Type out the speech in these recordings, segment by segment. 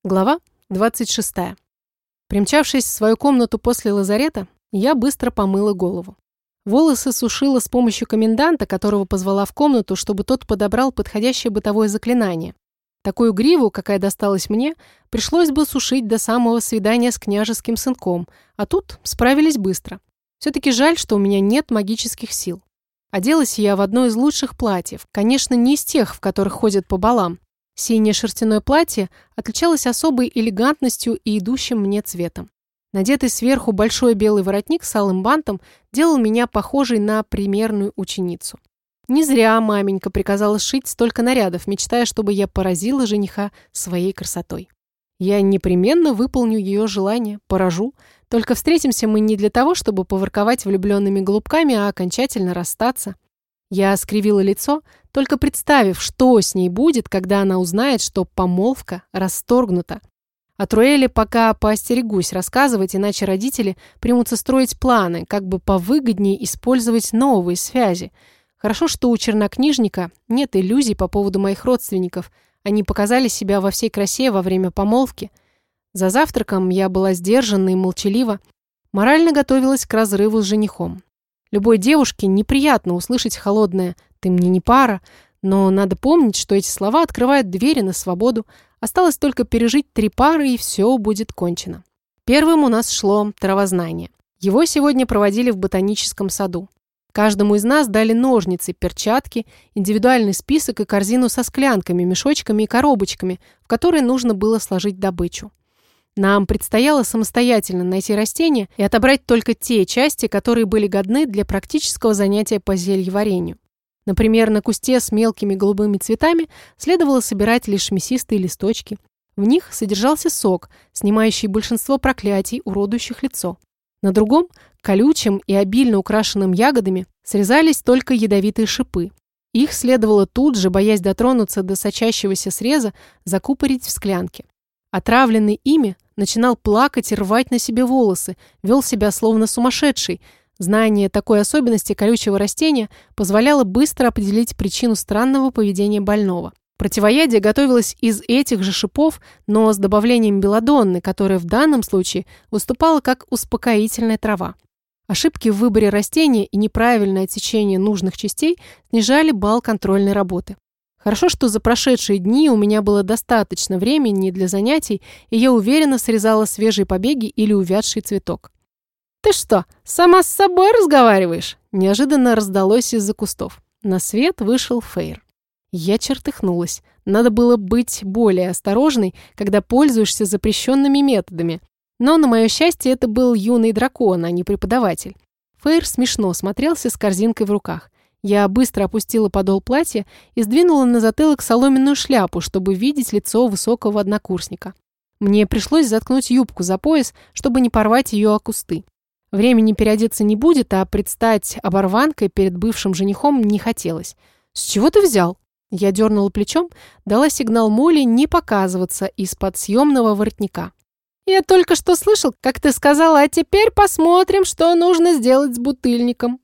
Глава 26. Примчавшись в свою комнату после лазарета, я быстро помыла голову. Волосы сушила с помощью коменданта, которого позвала в комнату, чтобы тот подобрал подходящее бытовое заклинание. Такую гриву, какая досталась мне, пришлось бы сушить до самого свидания с княжеским сынком, а тут справились быстро. Все-таки жаль, что у меня нет магических сил. Оделась я в одно из лучших платьев, конечно, не из тех, в которых ходят по балам. Синее шерстяное платье отличалось особой элегантностью и идущим мне цветом. Надетый сверху большой белый воротник с алым бантом делал меня похожей на примерную ученицу. Не зря маменька приказала сшить столько нарядов, мечтая, чтобы я поразила жениха своей красотой. Я непременно выполню ее желание, поражу. Только встретимся мы не для того, чтобы поворковать влюбленными голубками, а окончательно расстаться. Я скривила лицо, только представив, что с ней будет, когда она узнает, что помолвка расторгнута. О Труэле пока поостерегусь рассказывать, иначе родители примутся строить планы, как бы повыгоднее использовать новые связи. Хорошо, что у чернокнижника нет иллюзий по поводу моих родственников. Они показали себя во всей красе во время помолвки. За завтраком я была сдержанна и молчалива, морально готовилась к разрыву с женихом. Любой девушке неприятно услышать холодное «ты мне не пара», но надо помнить, что эти слова открывают двери на свободу. Осталось только пережить 3 пары, и все будет кончено. Первым у нас шло травознание. Его сегодня проводили в ботаническом саду. Каждому из нас дали ножницы, перчатки, индивидуальный список и корзину со склянками, мешочками и коробочками, в которые нужно было сложить добычу. Нам предстояло самостоятельно найти растения и отобрать только те части, которые были годны для практического занятия по зельеварению. Например, на кусте с мелкими голубыми цветами следовало собирать лишь мясистые листочки. В них содержался сок, снимающий большинство проклятий, уродующих лицо. На другом, колючем и обильно украшенным ягодами, срезались только ядовитые шипы. Их следовало тут же, боясь дотронуться до сочащегося среза, закупорить в склянке. Отравленный ими начинал плакать и рвать на себе волосы, вел себя словно сумасшедший. Знание такой особенности колючего растения позволяло быстро определить причину странного поведения больного. Противоядие готовилось из этих же шипов, но с добавлением белладонны, которая в данном случае выступала как успокоительная трава. Ошибки в выборе растения и неправильное течение нужных частей снижали балл контрольной работы. Хорошо, что за прошедшие дни у меня было достаточно времени для занятий, и я уверенно срезала свежие побеги или увядший цветок. «Ты что, сама с собой разговариваешь?» Неожиданно раздалось из-за кустов. На свет вышел Фейр. Я чертыхнулась. Надо было быть более осторожной, когда пользуешься запрещенными методами. Но, на мое счастье, это был юный дракон, а не преподаватель. Фейр смешно смотрелся с корзинкой в руках. Я быстро опустила подол платья и сдвинула на затылок соломенную шляпу, чтобы видеть лицо высокого однокурсника. Мне пришлось заткнуть юбку за пояс, чтобы не порвать ее о кусты. Времени переодеться не будет, а предстать оборванкой перед бывшим женихом не хотелось. «С чего ты взял?» Я дернула плечом, дала сигнал Молли не показываться из-под съемного воротника. «Я только что слышал, как ты сказала, а теперь посмотрим, что нужно сделать с бутыльником».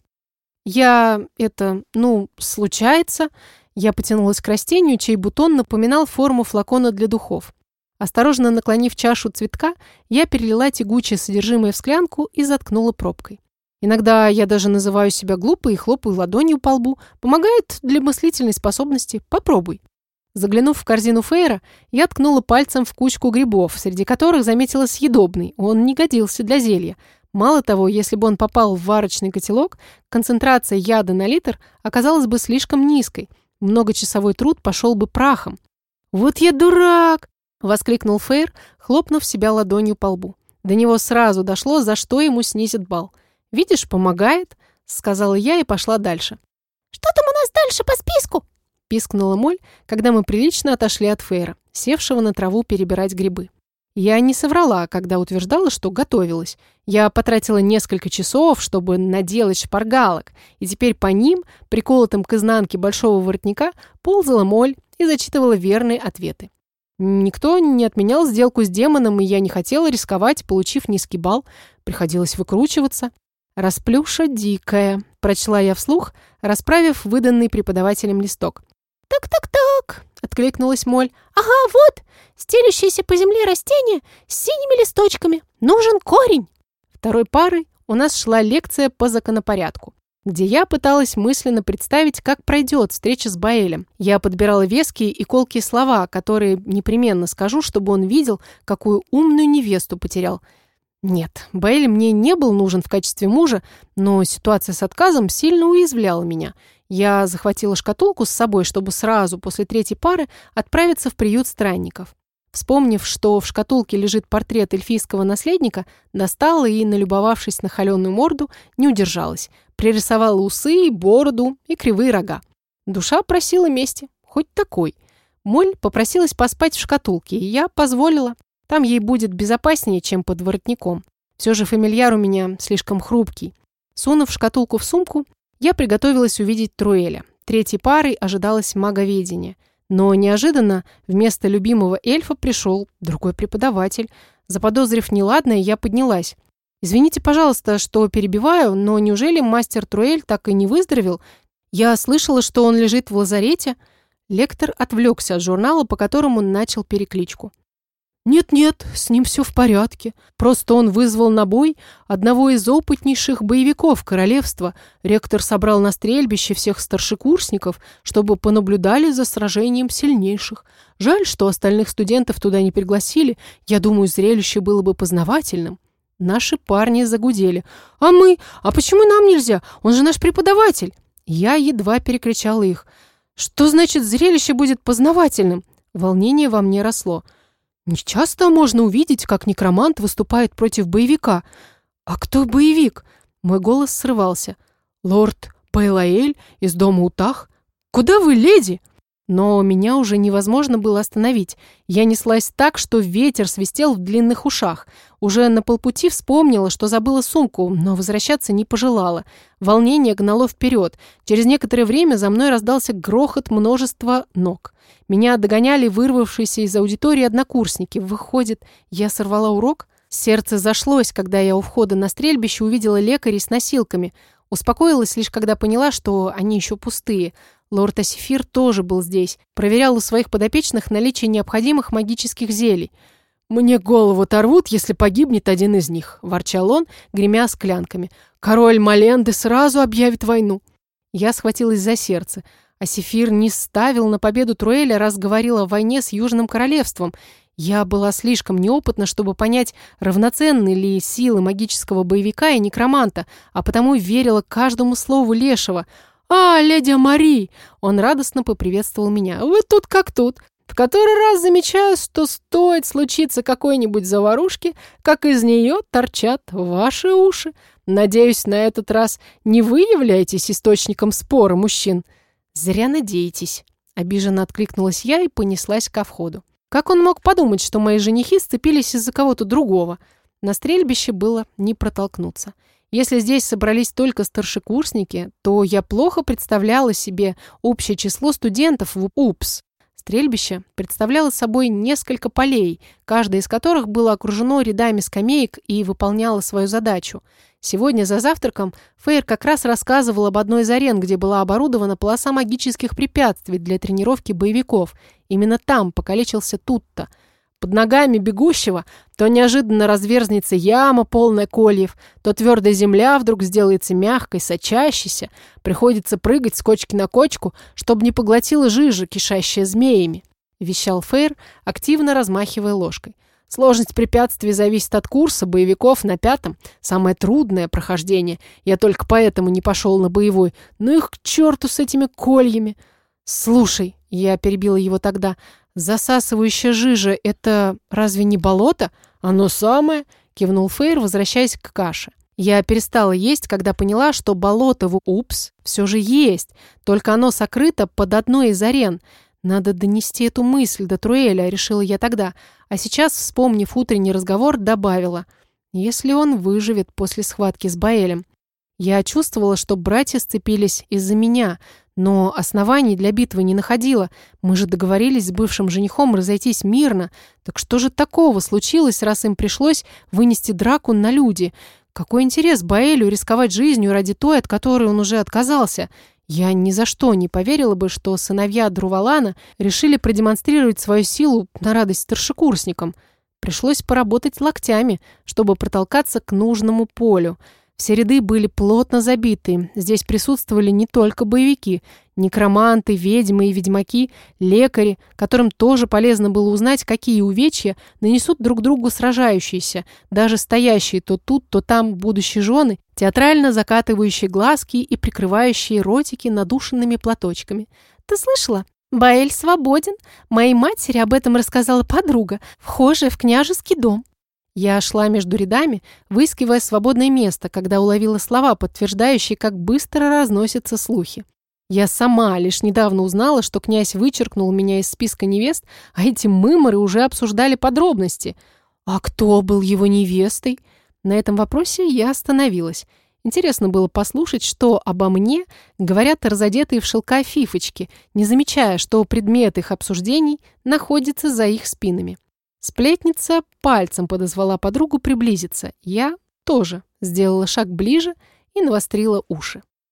Случается. Я потянулась к растению, чей бутон напоминал форму флакона для духов. Осторожно наклонив чашу цветка, я перелила тягучее содержимое в склянку и заткнула пробкой. Иногда я даже называю себя глупой и хлопаю ладонью по лбу. Помогает для мыслительной способности. Попробуй. Заглянув в корзину Фейра, я ткнула пальцем в кучку грибов, среди которых заметила съедобный. Он не годился для зелья. Мало того, если бы он попал в варочный котелок, концентрация яда на литр оказалась бы слишком низкой. Многочасовой труд пошел бы прахом. «Вот я дурак!» — воскликнул Фейр, хлопнув себя ладонью по лбу. До него сразу дошло, за что ему снизят балл. «Видишь, помогает», — сказала я и пошла дальше. «Что там у нас дальше по списку?» — пискнула Моль, когда мы прилично отошли от Фейра, севшего на траву перебирать грибы. Я не соврала, когда утверждала, что готовилась. Я потратила несколько часов, чтобы наделать шпаргалок, и теперь по ним, приколотым к изнанке большого воротника, ползала Моль и зачитывала верные ответы. Никто не отменял сделку с демоном, и я не хотела рисковать, получив низкий балл. Приходилось выкручиваться. «Расплюша дикая», – прочла я вслух, расправив выданный преподавателем листок. цветок», — откликнулась Моль. «Ага, вот, стелющееся по земле растение с синими листочками. Нужен корень». Второй парой у нас шла лекция по законопорядку, где я пыталась мысленно представить, как пройдет встреча с Баэлем. Я подбирала веские и колкие слова, которые непременно скажу, чтобы он видел, какую умную невесту потерял. Нет, Баэль мне не был нужен в качестве мужа, но ситуация с отказом сильно уязвляла меня. Я захватила шкатулку с собой, чтобы сразу после третьей пары отправиться в приют странников. Вспомнив, что в шкатулке лежит портрет эльфийского наследника, достала и, налюбовавшись на холеную морду, не удержалась. Пририсовала усы, бороду и кривые рога. Душа просила мести, хоть такой. Моль попросилась поспать в шкатулке, и я позволила. Там ей будет безопаснее, чем под воротником. Все же фамильяр у меня слишком хрупкий. Сунув шкатулку в сумку, я приготовилась увидеть Труэля. Третьей парой ожидалось маговедение. Но неожиданно вместо любимого эльфа пришел другой преподаватель. Заподозрив неладное, я поднялась. «Извините, пожалуйста, что перебиваю, но неужели мастер Труэль так и не выздоровел? Я слышала, что он лежит в лазарете». Лектор отвлекся от журнала, по которому начал перекличку. «Нет-нет, с ним все в порядке. Просто он вызвал на бой одного из опытнейших боевиков королевства. Ректор собрал на стрельбище всех старшекурсников, чтобы понаблюдали за сражением сильнейших. Жаль, что остальных студентов туда не пригласили. Я думаю, зрелище было бы познавательным». Наши парни загудели. «А мы? А почему нам нельзя? Он же наш преподаватель!» Я едва перекричала их. «Что значит зрелище будет познавательным?» Волнение во мне росло. Не часто можно увидеть, как некромант выступает против боевика. А кто боевик? Мой голос срывался. Лорд Пейлаэль из дома Утах? Куда вы, леди? Но меня уже невозможно было остановить. Я неслась так, что ветер свистел в длинных ушах. Уже на полпути вспомнила, что забыла сумку, но возвращаться не пожелала. Волнение гнало вперед. Через некоторое время за мной раздался грохот множества ног. Меня догоняли вырвавшиеся из аудитории однокурсники. Выходит, я сорвала урок? Сердце зашлось, когда я у входа на стрельбище увидела лекарей с носилками. Успокоилась лишь, когда поняла, что они еще пустые. Лорд Асифир тоже был здесь. Проверял у своих подопечных наличие необходимых магических зелий. «Мне голову оторвут, если погибнет один из них», – ворчал он, гремя склянками. «Король Маленды сразу объявит войну». Я схватилась за сердце. Асифир не ставил на победу Труэля, раз говорил о войне с Южным Королевством. Я была слишком неопытна, чтобы понять, равноценны ли силы магического боевика и некроманта, а потому верила каждому слову Лешего. «А, леди Мари!» Он радостно поприветствовал меня. «Вы тут как тут. В который раз замечаю, что стоит случиться какой-нибудь заварушки, как из нее торчат ваши уши. Надеюсь, на этот раз не вы являетесь источником спора мужчин?» «Зря надеетесь», — обиженно откликнулась я и понеслась ко входу. Как он мог подумать, что мои женихи сцепились из-за кого-то другого? На стрельбище было не протолкнуться. Если здесь собрались только старшекурсники, то я плохо представляла себе общее число студентов в УПС. Стрельбище представляло собой несколько полей, каждое из которых было окружено рядами скамеек и выполняло свою задачу. Сегодня за завтраком Фейр как раз рассказывал об одной из арен, где была оборудована полоса магических препятствий для тренировки боевиков. Именно там покалечился Тутто. Под ногами бегущего то неожиданно разверзнется яма, полная кольев, то твердая земля вдруг сделается мягкой, сочащейся. Приходится прыгать с кочки на кочку, чтобы не поглотила жижа, кишащая змеями, вещал Фейр, активно размахивая ложкой. Сложность препятствий зависит от курса боевиков на 5-м. Самое трудное прохождение. Я только поэтому не пошел на боевой. Ну их к черту с этими кольями. Слушай, я перебила его тогда, засасывающая жижа – это разве не болото? Оно самое, кивнул Фейр, возвращаясь к каше. Я перестала есть, когда поняла, что болото в УПС все же есть, только оно сокрыто под одной из арен. Надо донести эту мысль до Труэля, решила я тогда. А сейчас, вспомнив утренний разговор, добавила, если он выживет после схватки с Баэлем. Я чувствовала, что братья сцепились из-за меня, но оснований для битвы не находила. Мы же договорились с бывшим женихом разойтись мирно. Так что же такого случилось, раз им пришлось вынести драку на люди? Какой интерес Баэлю рисковать жизнью ради той, от которой он уже отказался? Я ни за что не поверила бы, что сыновья Друвалана решили продемонстрировать свою силу на радость старшекурсникам. Пришлось поработать локтями, чтобы протолкаться к нужному полю. Все ряды были плотно забиты. Здесь присутствовали не только боевики, некроманты, ведьмы и ведьмаки, лекари, которым тоже полезно было узнать, какие увечья нанесут друг другу сражающиеся, даже стоящие то тут, то там будущие жены, театрально закатывающие глазки и прикрывающие ротики надушенными платочками. «Ты слышала? Баэль свободен. Моей матери об этом рассказала подруга, вхожая в княжеский дом». Я шла между рядами, выискивая свободное место, когда уловила слова, подтверждающие, как быстро разносятся слухи. Я сама лишь недавно узнала, что князь вычеркнул меня из списка невест, а эти мыморы уже обсуждали подробности. А кто был его невестой? На этом вопросе я остановилась. Интересно было послушать, что обо мне говорят разодетые в шелка фифочки, не замечая, что предмет их обсуждений находится за их спинами. Сплетница пальцем подозвала подругу приблизиться. Я тоже сделала шаг ближе и навострила уши.